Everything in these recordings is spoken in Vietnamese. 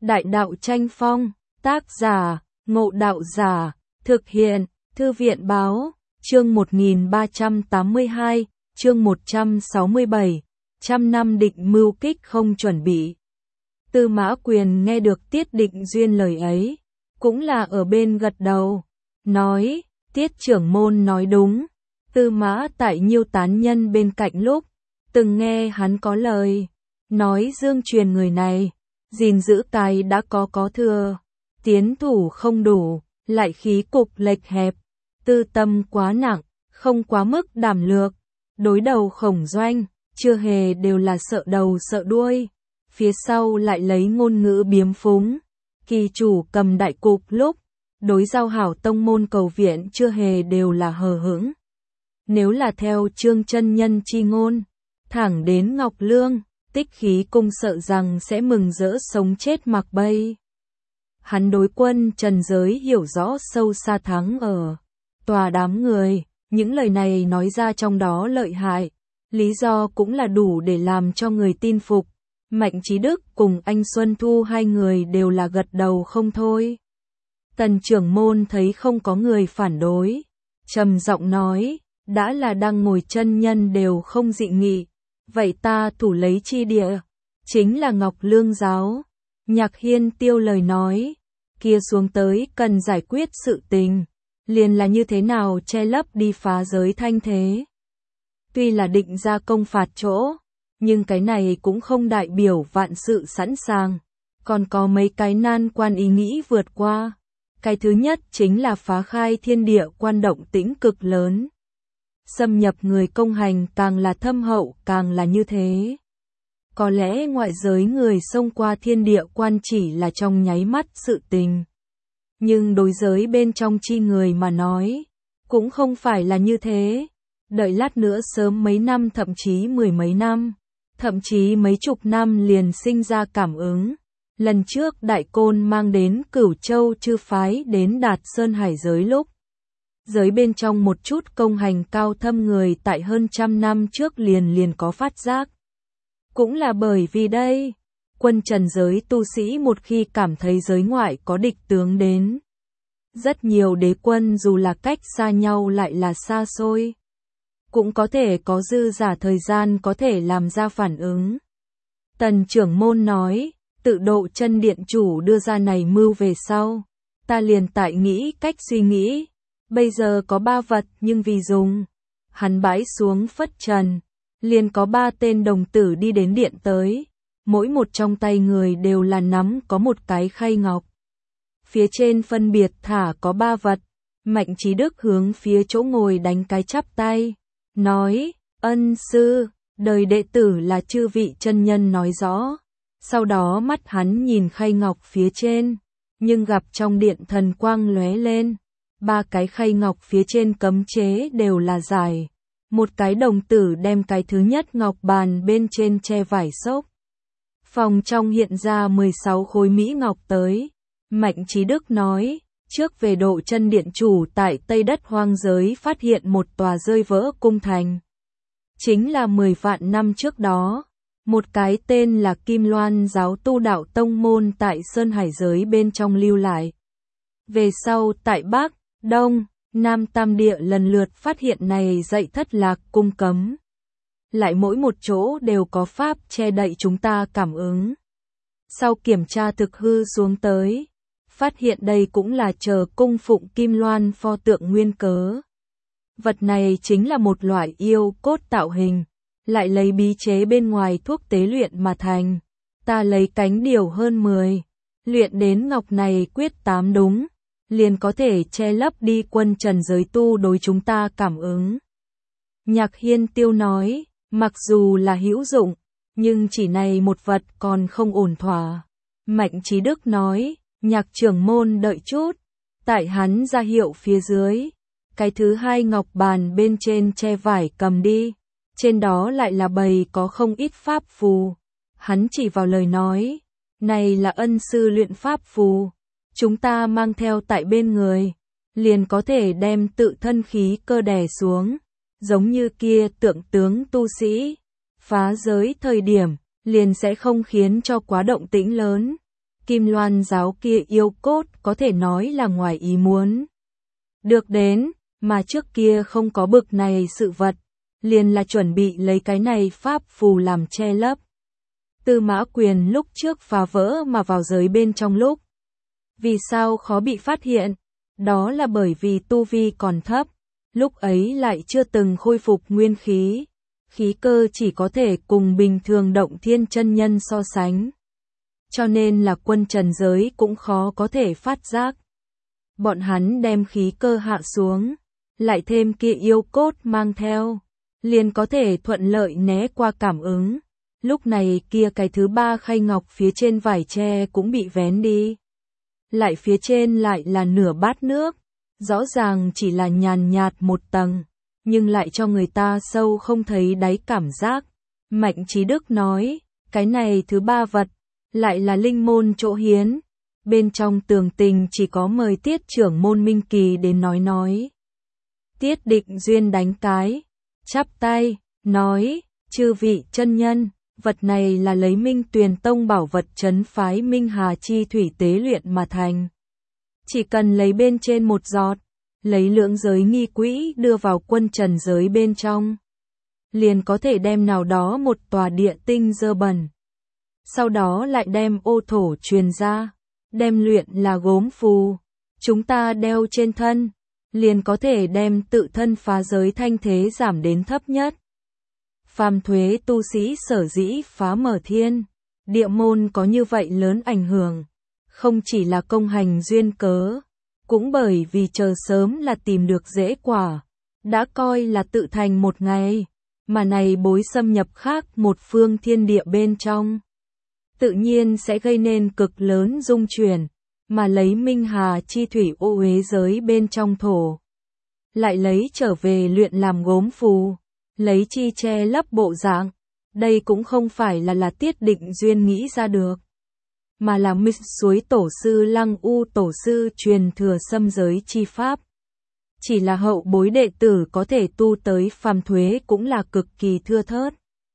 Đại đạo tranh phong, tác giả, Ngộ Đạo Giả, thực hiện, Thư viện báo, chương 1382, chương 167, trăm năm định mưu kích không chuẩn bị. Tư Mã Quyền nghe được Tiết Định Duyên lời ấy, cũng là ở bên gật đầu, nói, Tiết trưởng môn nói đúng. Tư Mã Tại Nhiêu tán nhân bên cạnh lúc, từng nghe hắn có lời, nói Dương Truyền người này, gìn giữ cái đã có thừa, tiến thủ không đủ, lại khí cục lệch hẹp, tư tâm quá nặng, không quá mức đảm lược, đối đầu khổng doanh, chưa hề đều là sợ đầu sợ đuôi, phía sau lại lấy ngôn ngữ biếm phúng, kỳ chủ cầm đại cục lúc, đối giao hảo tông môn cầu viện chưa hề đều là hờ hững. Nếu là theo Trương chân nhân chi ngôn, thẳng đến Ngọc Lương, Tích Khí cung sợ rằng sẽ mừng rỡ sống chết mặc bay. Hắn đối quân trần giới hiểu rõ sâu xa thắng ở tòa đám người, những lời này nói ra trong đó lợi hại, lý do cũng là đủ để làm cho người tin phục. Mạnh Chí Đức cùng anh Xuân Thu hai người đều là gật đầu không thôi. Tần trưởng môn thấy không có người phản đối, trầm giọng nói, đã là đang ngồi chân nhân đều không dị nghị, vậy ta thủ lấy chi địa, chính là Ngọc Lương giáo. Nhạc Hiên Tiêu lời nói, kia xuống tới cần giải quyết sự tình, liền là như thế nào che lấp đi phá giới thanh thế. Tuy là định ra công phạt chỗ, nhưng cái này cũng không đại biểu vạn sự sẵn sàng, còn có mấy cái nan quan ý nghĩ vượt qua. Cái thứ nhất chính là phá khai thiên địa quan động tĩnh cực lớn. Xâm nhập người công hành càng là thâm hậu càng là như thế. Có lẽ ngoại giới người xông qua thiên địa quan chỉ là trong nháy mắt sự tình. Nhưng đối giới bên trong chi người mà nói, cũng không phải là như thế. Đợi lát nữa sớm mấy năm thậm chí mười mấy năm, thậm chí mấy chục năm liền sinh ra cảm ứng. Lần trước Đại Côn mang đến Cửu Châu chư phái đến Đạt Sơn Hải giới lúc. Giới bên trong một chút công hành cao thâm người tại hơn trăm năm trước liền có phát giác. Cũng là bởi vì đây, quân trần giới tu sĩ một khi cảm thấy giới ngoại có địch tướng đến. Rất nhiều đế quân dù là cách xa nhau lại là xa xôi. Cũng có thể có dư giả thời gian có thể làm ra phản ứng. Tần trưởng môn nói, tự độ chân điện chủ đưa ra này mưu về sau. Ta liền tại nghĩ cách suy nghĩ. Bây giờ có 3 vật nhưng vì dùng. Hắn bãi xuống phất trần. Liền có 3 tên đồng tử đi đến điện tới. Mỗi một trong tay người đều là nắm có một cái khay ngọc. Phía trên phân biệt thả có 3 vật. Mạnh Chí Đức hướng phía chỗ ngồi đánh cái chắp tay. Nói, ân sư, đời đệ tử là chư vị chân nhân nói rõ. Sau đó mắt hắn nhìn khay ngọc phía trên. Nhưng gặp trong điện thần quang lóe lên. 3 cái khay ngọc phía trên cấm chế đều là giải. Một cái đồng tử đem cái thứ nhất ngọc bàn bên trên che vải xốp. Phòng trong hiện ra 16 khối mỹ ngọc tới. Mạnh Chí Đức nói, trước về độ chân điện chủ tại Tây Đất hoang giới phát hiện một tòa rơi vỡ cung thành. Chính là 10 vạn năm trước đó. Một cái tên là Kim Loan giáo tu đạo tông môn tại Sơn Hải giới bên trong lưu lại. Về sau tại Bắc, Đông, Nam Tam Địa lần lượt phát hiện này dạy thất lạc cung cấm. Lại mỗi một chỗ đều có pháp che đậy chúng ta cảm ứng. Sau kiểm tra thực hư xuống tới, phát hiện đây cũng là chờ cung phụng Kim Loan pho tượng nguyên cớ. Vật này chính là một loại yêu cốt tạo hình, lại lấy bí chế bên ngoài thuốc tế luyện mà thành. Ta lấy cánh điều hơn 10, luyện đến ngọc này quyết 8 đúng, liền có thể che lấp đi quân trần giới tu đối chúng ta cảm ứng. Nhạc Hiên Tiêu nói, mặc dù là hữu dụng, nhưng chỉ này một vật còn không ổn thỏa. Mạnh Chí Đức nói, Nhạc trưởng môn đợi chút, tại hắn ra hiệu phía dưới. Cái thứ hai ngọc bàn bên trên che vải cầm đi, trên đó lại là bày có không ít pháp phù. Hắn chỉ vào lời nói, này là ân sư luyện pháp phù, chúng ta mang theo tại bên người, liền có thể đem tự thân khí cơ đè xuống, giống như kia tượng tướng tu sĩ, phá giới thời điểm, liền sẽ không khiến cho quá động tĩnh lớn. Kim Loan giáo kia yêu cốt có thể nói là ngoài ý muốn. Được đến, mà trước kia không có bực này sự vật, liền là chuẩn bị lấy cái này pháp phù làm che lấp. Tư Mã Quyền lúc trước phá vỡ mà vào giới bên trong lúc. Vì sao khó bị phát hiện? Đó là bởi vì tu vi còn thấp, lúc ấy lại chưa từng khôi phục nguyên khí. Khí cơ chỉ có thể cùng bình thường động thiên chân nhân so sánh. Cho nên là quân trần giới cũng khó có thể phát giác. Bọn hắn đem khí cơ hạ xuống, lại thêm kia yêu cốt mang theo, liền có thể thuận lợi né qua cảm ứng. Lúc này kia cái thứ ba khay ngọc phía trên vải tre cũng bị vén đi. Lại phía trên lại là nửa bát nước, rõ ràng chỉ là nhàn nhạt một tầng, nhưng lại cho người ta sâu không thấy đáy cảm giác. Mạnh Chí Đức nói, cái này thứ ba vật, lại là linh môn chỗ hiến. Bên trong tường tình chỉ có mời Tiết trưởng môn Minh Kỳ đến nói. Tiết Định Duyên đánh cái, chắp tay, nói, chư vị chân nhân, vật này là lấy Minh Tuyền Tông bảo vật trấn phái Minh Hà chi thủy tế luyện mà thành. Chỉ cần lấy bên trên một giọt, lấy lượng giới nghi quỹ đưa vào quân trần giới bên trong, liền có thể đem nào đó một tòa địa tinh dơ bẩn. Sau đó lại đem ô thổ truyền ra, đem luyện là gốm phù, chúng ta đeo trên thân, liền có thể đem tự thân phá giới thanh thế giảm đến thấp nhất. Phàm thuế tu sĩ sở dĩ phá mở thiên, địa môn có như vậy lớn ảnh hưởng, không chỉ là công hành duyên cớ, cũng bởi vì chờ sớm là tìm được dễ quả, đã coi là tự thành một ngày, mà này bối xâm nhập khác một phương thiên địa bên trong. Tự nhiên sẽ gây nên cực lớn dung chuyển, mà lấy Minh Hà chi thủy ô uế giới bên trong thổ. Lại lấy trở về luyện làm gốm phù, lấy chi che lấp bộ dạng, đây cũng không phải là Tiết Định Duyên nghĩ ra được, mà là Mít Suối Tổ sư Lăng U Tổ sư truyền thừa xâm giới chi pháp. Chỉ là hậu bối đệ tử có thể tu tới phàm thuế cũng là cực kỳ thưa thớt.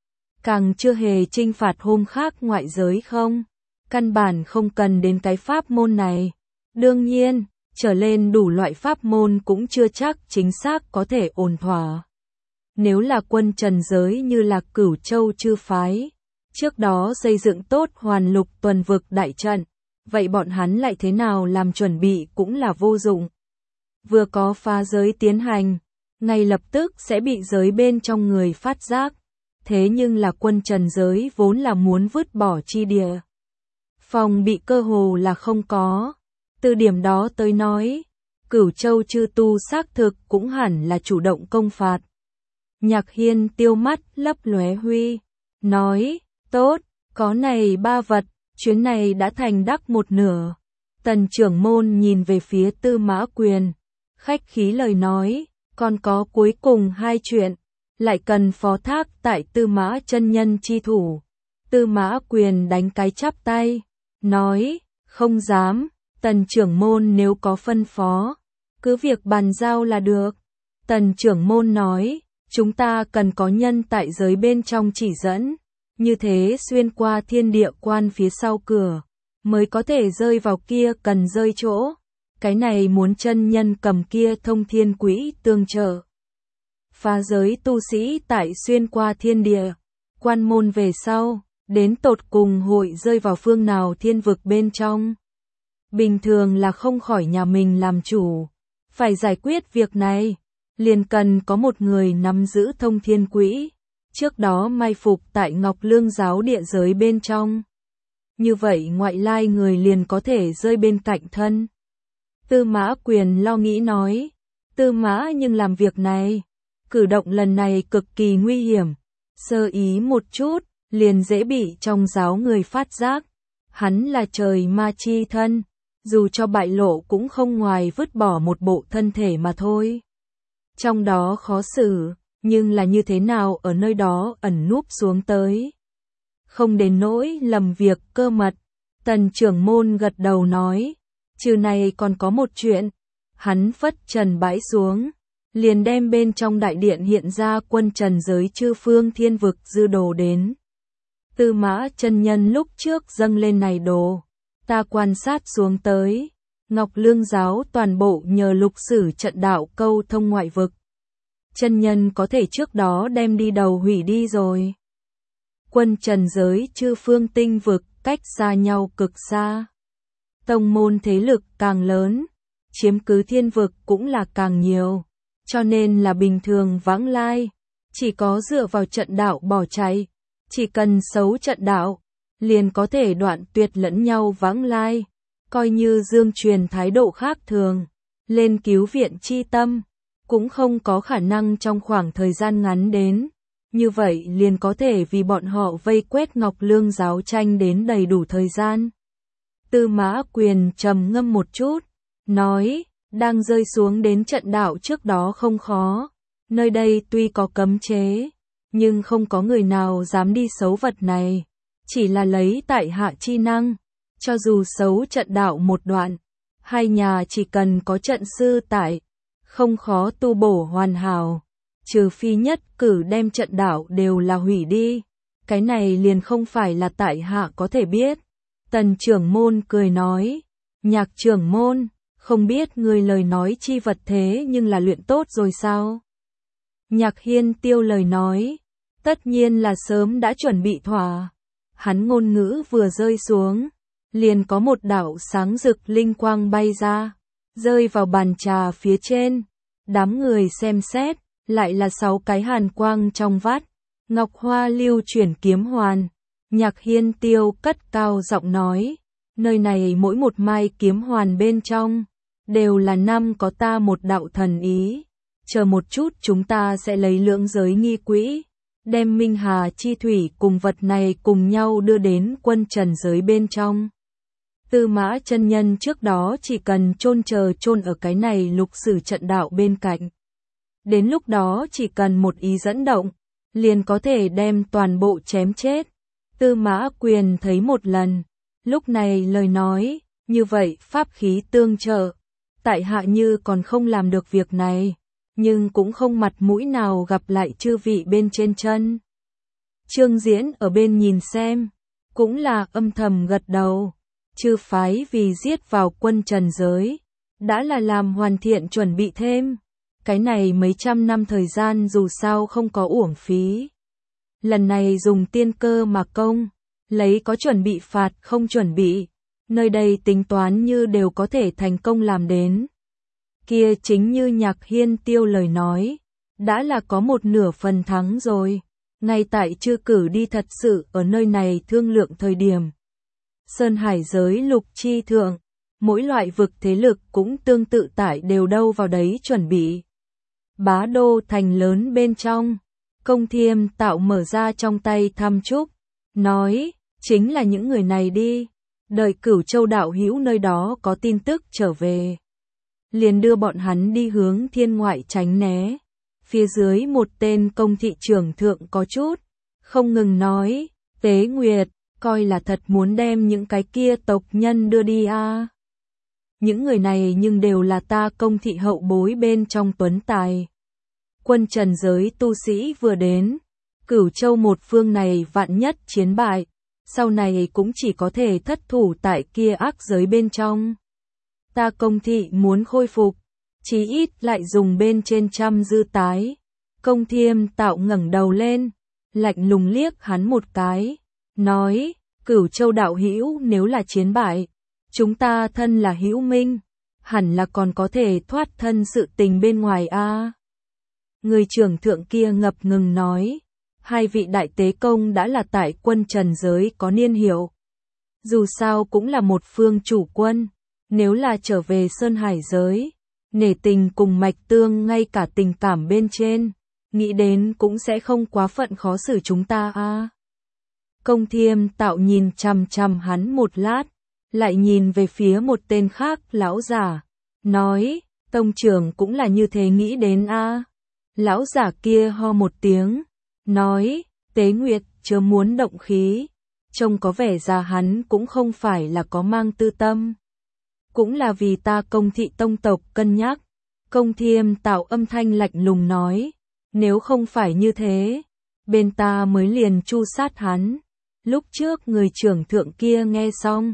Càng chưa hề chinh phạt hôm khác ngoại giới không, căn bản không cần đến cái pháp môn này. Đương nhiên, trở lên đủ loại pháp môn cũng chưa chắc chính xác có thể ổn thỏa. Nếu là quân trần giới như là Cửu Châu chư phái, trước đó xây dựng tốt Hoàn Lục tuần vực đại trận, vậy bọn hắn lại thế nào làm chuẩn bị cũng là vô dụng. Vừa có phá giới tiến hành, ngay lập tức sẽ bị giới bên trong người phát giác. Thế nhưng là quân trần giới vốn là muốn vứt bỏ chi địa. Phòng bị cơ hồ là không có. Từ điểm đó tới nói, Cửu Châu chư tu xác thực cũng hẳn là chủ động công phạt. Nhạc Hiên tiêu mắt lấp lóe huy, nói, tốt, có này ba vật, chuyến này đã thành đắc một nửa. Tần trưởng môn nhìn về phía Tư Mã Quyền, khách khí lời nói, còn có cuối cùng hai chuyện, lại cần phó thác tại Tư Mã chân nhân chi thủ. Tư Mã Quyền đánh cái chắp tay, nói, không dám, Tần trưởng môn nếu có phân phó, cứ việc bàn giao là được. Tần trưởng môn nói, chúng ta cần có nhân tại giới bên trong chỉ dẫn, như thế xuyên qua thiên địa quan phía sau cửa, mới có thể rơi vào kia cần rơi chỗ. Cái này muốn chân nhân cầm kia thông thiên quỹ tương trợ. Phá giới tu sĩ tại xuyên qua thiên địa, quan môn về sau, đến tột cùng hội rơi vào phương nào thiên vực bên trong. Bình thường là không khỏi nhà mình làm chủ, phải giải quyết việc này, liền cần có một người nắm giữ thông thiên quỹ, trước đó mai phục tại Ngọc Lương giáo địa giới bên trong. Như vậy ngoại lai người liền có thể rơi bên cạnh thân. Tư Mã Quyền lo nghĩ nói, Tư Mã nhưng làm việc này, cử động lần này cực kỳ nguy hiểm, sơ ý một chút, liền dễ bị trong giáo người phát giác. Hắn là trời ma chi thân, dù cho bại lộ cũng không ngoài vứt bỏ một bộ thân thể mà thôi. Trong đó khó xử, nhưng là như thế nào ở nơi đó ẩn núp xuống tới. Không đến nỗi lầm việc cơ mật. Tần trưởng môn gật đầu nói, trừ này còn có một chuyện. Hắn phất trần bãi xuống, liền đem bên trong đại điện hiện ra quân trần giới chư phương thiên vực dư đồ đến. Tư Mã chân nhân lúc trước dâng lên này đồ, Ta quan sát xuống tới, Ngọc Lương giáo toàn bộ nhờ lục sử trận đạo câu thông ngoại vực. Chân nhân có thể trước đó đem đi đầu hủy đi rồi. Quân trần giới chư phương tinh vực cách xa nhau cực xa. Tông môn thế lực càng lớn, chiếm cứ thiên vực cũng là càng nhiều. Cho nên là bình thường vãng lai, chỉ có dựa vào trận đạo bỏ chạy. Chỉ cần xấu trận đạo, liền có thể đoạn tuyệt lẫn nhau vãng lai. Coi như dương truyền thái độ khác thường, lên cứu viện chi tâm, cũng không có khả năng trong khoảng thời gian ngắn đến. Như vậy liền có thể vì bọn họ vây quét Ngọc Lương giáo tranh đến đầy đủ thời gian. Tư Mã Quyền trầm ngâm một chút, nói, đang rơi xuống đến trận đạo trước đó không khó. Nơi đây tuy có cấm chế, nhưng không có người nào dám đi xấu vật này. Chỉ là lấy tại hạ chi năng, cho dù xấu trận đạo một đoạn, hai nhà chỉ cần có trận sư tại, không khó tu bổ hoàn hảo. Trừ phi nhất cử đem trận đạo đều là hủy đi. Cái này liền không phải là tại hạ có thể biết. Tần trưởng môn cười nói, Nhạc trưởng môn, không biết người lời nói chi vật thế nhưng là luyện tốt rồi sao? Nhạc Hiên Tiêu lời nói, tất nhiên là sớm đã chuẩn bị thỏa. Hắn ngôn ngữ vừa rơi xuống, liền có một đạo sáng rực linh quang bay ra, rơi vào bàn trà phía trên. Đám người xem xét, lại là 6 cái hàn quang trong vắt. Ngọc Hoa lưu chuyển kiếm hoàn. Nhạc Hiên Tiêu cất cao giọng nói, nơi này mỗi một mai kiếm hoàn bên trong, đều là năm có ta một đạo thần ý. Chờ một chút chúng ta sẽ lấy lưỡng giới nghi quỹ, đem Minh Hà chi thủy cùng vật này cùng nhau đưa đến quân trần giới bên trong. Tư Mã chân nhân trước đó chỉ cần chôn ở cái này lục sử trận đạo bên cạnh. Đến lúc đó chỉ cần một ý dẫn động, liền có thể đem toàn bộ chém chết. Tư Mã Quyền thấy một lần, lúc này lời nói, như vậy pháp khí tương trợ. Tại hạ như còn không làm được việc này, nhưng cũng không mặt mũi nào gặp lại chư vị bên trên chân. Trương Diễn ở bên nhìn xem, cũng là âm thầm gật đầu. Chư phái vì giết vào quân trần giới, đã là làm hoàn thiện chuẩn bị thêm. Cái này mấy trăm năm thời gian dù sao không có uổng phí. Lần này dùng tiên cơ mà công, lấy có chuẩn bị phạt không chuẩn bị, nơi đây tính toán như đều có thể thành công làm đến. Kia chính như Nhạc Hiên Tiêu lời nói, đã là có một nửa phần thắng rồi, ngay tại chưa cử đi thật sự ở nơi này thương lượng thời điểm. Sơn hải giới lục chi thượng, mỗi loại vực thế lực cũng tương tự tại đều đâu vào đấy chuẩn bị. Bá đô thành lớn bên trong, Công Thiêm Tạo mở ra trong tay thăm chúc, nói, chính là những người này đi, đợi Cửu Châu đạo hữu nơi đó có tin tức trở về. Liền đưa bọn hắn đi hướng thiên ngoại tránh né. Phía dưới một tên công thị trưởng thượng có chút, không ngừng nói, Tế Nguyệt, coi là thật muốn đem những cái kia tộc nhân đưa đi à. Những người này nhưng đều là ta công thị hậu bối bên trong tuấn tài. Quân trần giới tu sĩ vừa đến, Cửu Châu một phương này vạn nhất chiến bại, sau này cũng chỉ có thể thất thủ tại kia ác giới bên trong. Ta công thị muốn khôi phục, chí ít lại dùng bên trên trăm dư tái. Công Thiêm Tạo ngẩng đầu lên, lạnh lùng liếc hắn một cái, nói, Cửu Châu đạo hữu nếu là chiến bại, chúng ta thân là hữu minh, hẳn là còn có thể thoát thân sự tình bên ngoài a. Người trưởng thượng kia ngập ngừng nói, hai vị đại tế công đã là tại quân trần giới có niên hiệu. Dù sao cũng là một phương chủ quân, nếu là trở về Sơn Hải giới, nể tình cùng mạch tương ngay cả tình cảm bên trên, nghĩ đến cũng sẽ không quá phận khó xử chúng ta a. Công Thiêm Tạo nhìn chằm chằm hắn một lát, lại nhìn về phía một tên khác lão giả, nói, tông trưởng cũng là như thế nghĩ đến a. Lão giả kia ho một tiếng, nói, Tế Nguyệt chớ muốn động khí, trông có vẻ ra hắn cũng không phải là có mang tư tâm. Cũng là vì ta công thị tông tộc cân nhắc. Công Thiêm Tạo âm thanh lạnh lùng nói, nếu không phải như thế, bên ta mới liền chu sát hắn. Lúc trước người trưởng thượng kia nghe xong,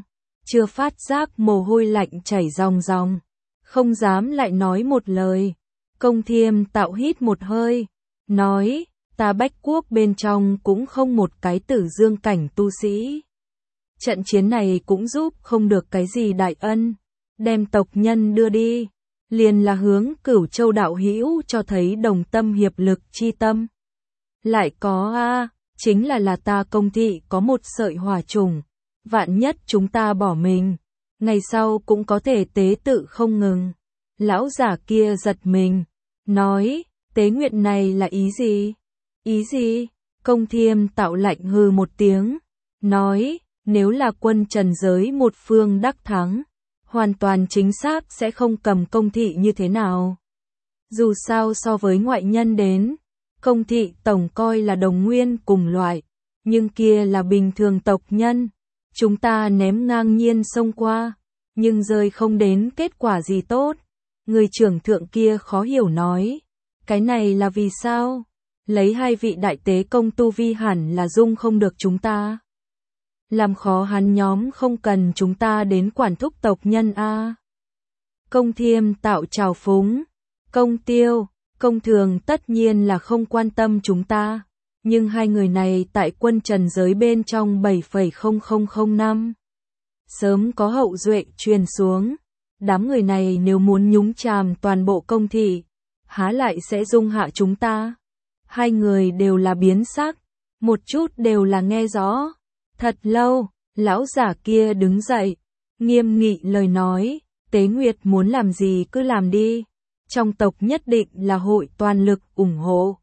chưa phát giác mồ hôi lạnh chảy ròng ròng, không dám lại nói một lời. Công Thiêm Tạo hít một hơi, nói, ta Bách Quốc bên trong cũng không một cái tử dương cảnh tu sĩ. Trận chiến này cũng giúp không được cái gì đại ân, đem tộc nhân đưa đi, liền là hướng Cửu Châu đạo hữu cho thấy đồng tâm hiệp lực chi tâm. Lại có chính là ta Công thị có một sợi hỏa trùng, vạn nhất chúng ta bỏ mình, ngày sau cũng có thể tế tự không ngừng. Lão giả kia giật mình, nói, tế nguyện này là ý gì? Ý gì? Công Thiêm Tạo lạnh hừ một tiếng, nói, nếu là quân Trần giới một phương đắc thắng, hoàn toàn chính xác sẽ không cầm Công thị như thế nào. Dù sao so với ngoại nhân đến, Công thị tổng coi là đồng nguyên cùng loại, nhưng kia là bình thường tộc nhân. Chúng ta ném ngang nhiên xông qua, nhưng rơi không đến kết quả gì tốt. Người trưởng thượng kia khó hiểu nói, cái này là vì sao? Lấy hai vị đại tế công tu vi hẳn là dung không được chúng ta. Làm khó hắn nhóm không cần chúng ta đến quản thúc tộc nhân a. Công Thiêm Tạo trào phúng, Công Tiêu, Công Thường tất nhiên là không quan tâm chúng ta, nhưng hai người này tại quân Trần giới bên trong 7,0005 năm. Sớm có hậu duệ truyền xuống, đám người này nếu muốn nhúng chàm toàn bộ Công thị, há lại sẽ dung hạ chúng ta. Hai người đều là biến sắc, một chút đều là nghe rõ. Thật lâu, lão giả kia đứng dậy, nghiêm nghị lời nói, Tế Nguyệt muốn làm gì cứ làm đi, trong tộc nhất định là hội toàn lực ủng hộ.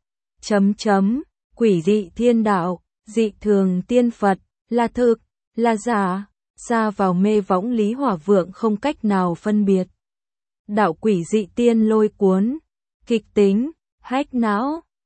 Quỷ dị thiên đạo, dị thường tiên Phật, là thực, là giả, xa vào mê võng Lý Hỏa Vượng không cách nào phân biệt. Đạo quỷ dị tiên lôi cuốn, kịch tính, hách não.